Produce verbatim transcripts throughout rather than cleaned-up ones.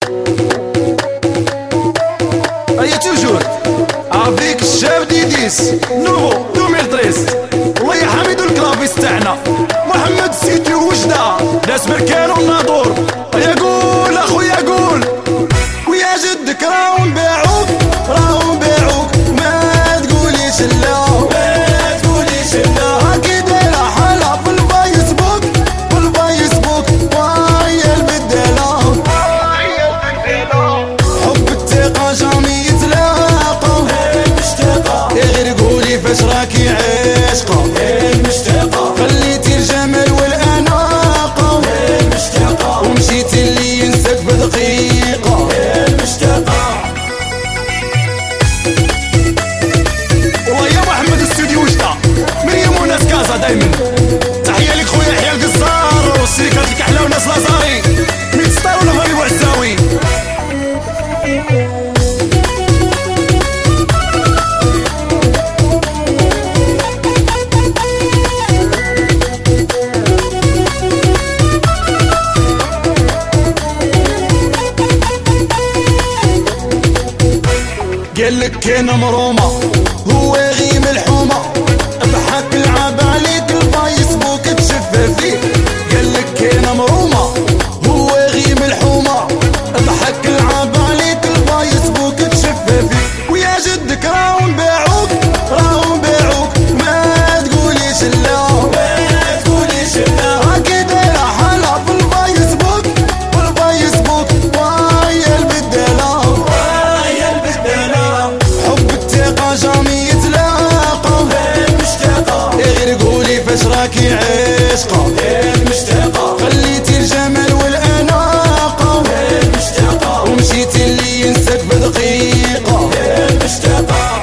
هيا توجور افيك الشاب ديديس نوفو ألفين وثلاثة والله يا حميد الكلافيس تاعنا محمد السيتي وجدة ناس بركان والناظور. هيا قول اخويا قول ويا جدك راهو نبيعوك راهو نبيعوك ما تقوليش لا ما تقوليش لا هاكي دايرة حالة في الفايسبوك في الفايسبوك وهي البدالة وهي البدالة حب الثقة جامي يتلاقى المشتاقة غير قولي فاش راكي عاشقة المشتاقة خليتي الجمال والأناقة المشتاقة ومشيتي اللي ينساك بدقيقة المشتاقة. والله يا محمد الاستوديو وجدة مريم وناس كازا دايما تحية لك خويا يحيى القزار والشركات الكحلة وناس لازاري ميت ستار ولا فالي وعزاوي. قالك كاين مرومة هو غيم الحومة ضحك لعب عليك الفايسبوك تشفى فيه. قالك كاين مرومة هو غيم الحومة ضحك لعب عليك الفايسبوك تشفى فيه. ويا جدك راهو نبيعوك راهو نبيعوك ما تقوليش لا ما تقوليش لا هاكي دايرة حالة في الفايسبوك في الفايسبوك وهي البدالة وهي البدالة حب الثقة جامي يتلاقى المشتاقة غير قولي فاش راكي عاشقة المشتاقة خليتي الجمال والأناقة المشتاقة ومشيتي اللي ينساك بدقيقة المشتاقة.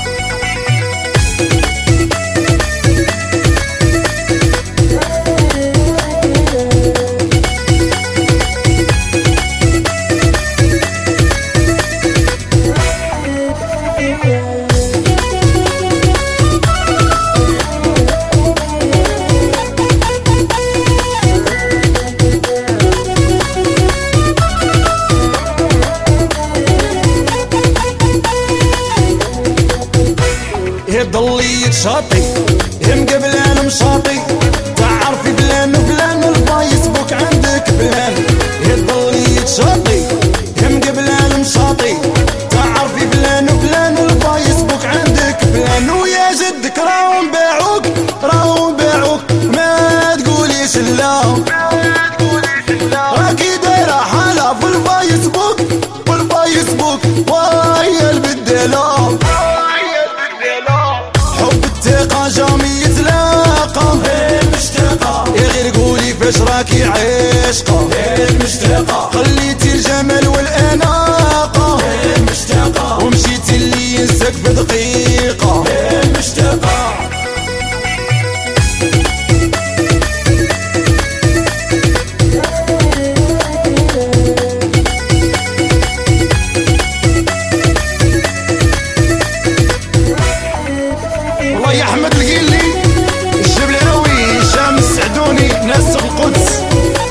ضلي يتشاطي هم قبل انا مشاطي تعرفي فلان وفلان الفايسبوك عندك فلان ضلي يتشاطي هم قبل انا مشاطي تعرفي فلان وفلان الفايسبوك عندك فلان. ويا جدك راهو نبيعوك راهو نبيعوك ما تقوليش لا ما تقوليش لا راكي دايرة حالة في الفايسبوك في الفايسبوك وهي البدالة الثقة جامي يتلاقى المشتاقة غير قولي فاش راكي عاشقة المشتاقة خليتي الجمال والأناقة المشتاقة ومشيتي اللي ينساك بدقيقة المشتاقة. والله يا احمد القيلي الشبلاوي هشام السعدوني ناس القدس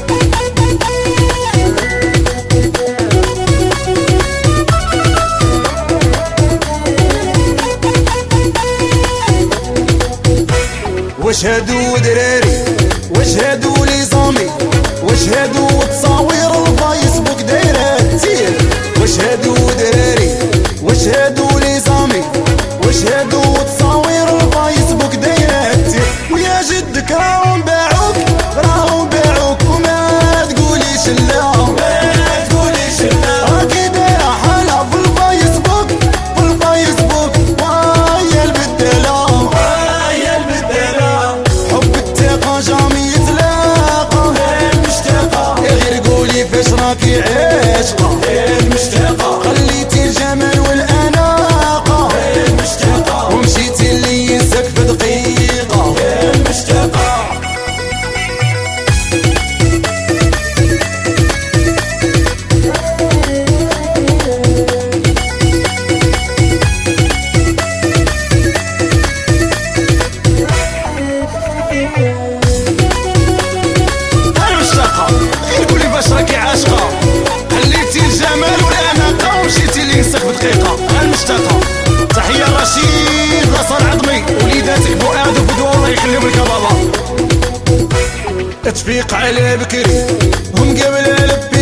واش هادو دراري واش هادو لي زامي واش هادو تصاوير الفايسبوك دايرة كتير واش هادو دراري واش هادو لي زامي واش هادو تصاوير الفايسبوك دايرة كتير. ويا جدك راهو نبيعوك راهو نبيعوك وما تقوليش لا ما تقوليش لا راكي دايرة حالة في الفايسبوك في الفايسبوك وهي البدالة وهي البدالة حب الثقة جامي يتلاقى المشتاقة غير قولي فاش راكي عاشقة المشتاقة خليتي الجمال والأناقة المشتاقة ومشيتي اللي ينساك في دقيقة المشتاقة. هاي مشتاقة غير قولي فاش راكي عاشقة خليتي فيق على بكري هم قبل البي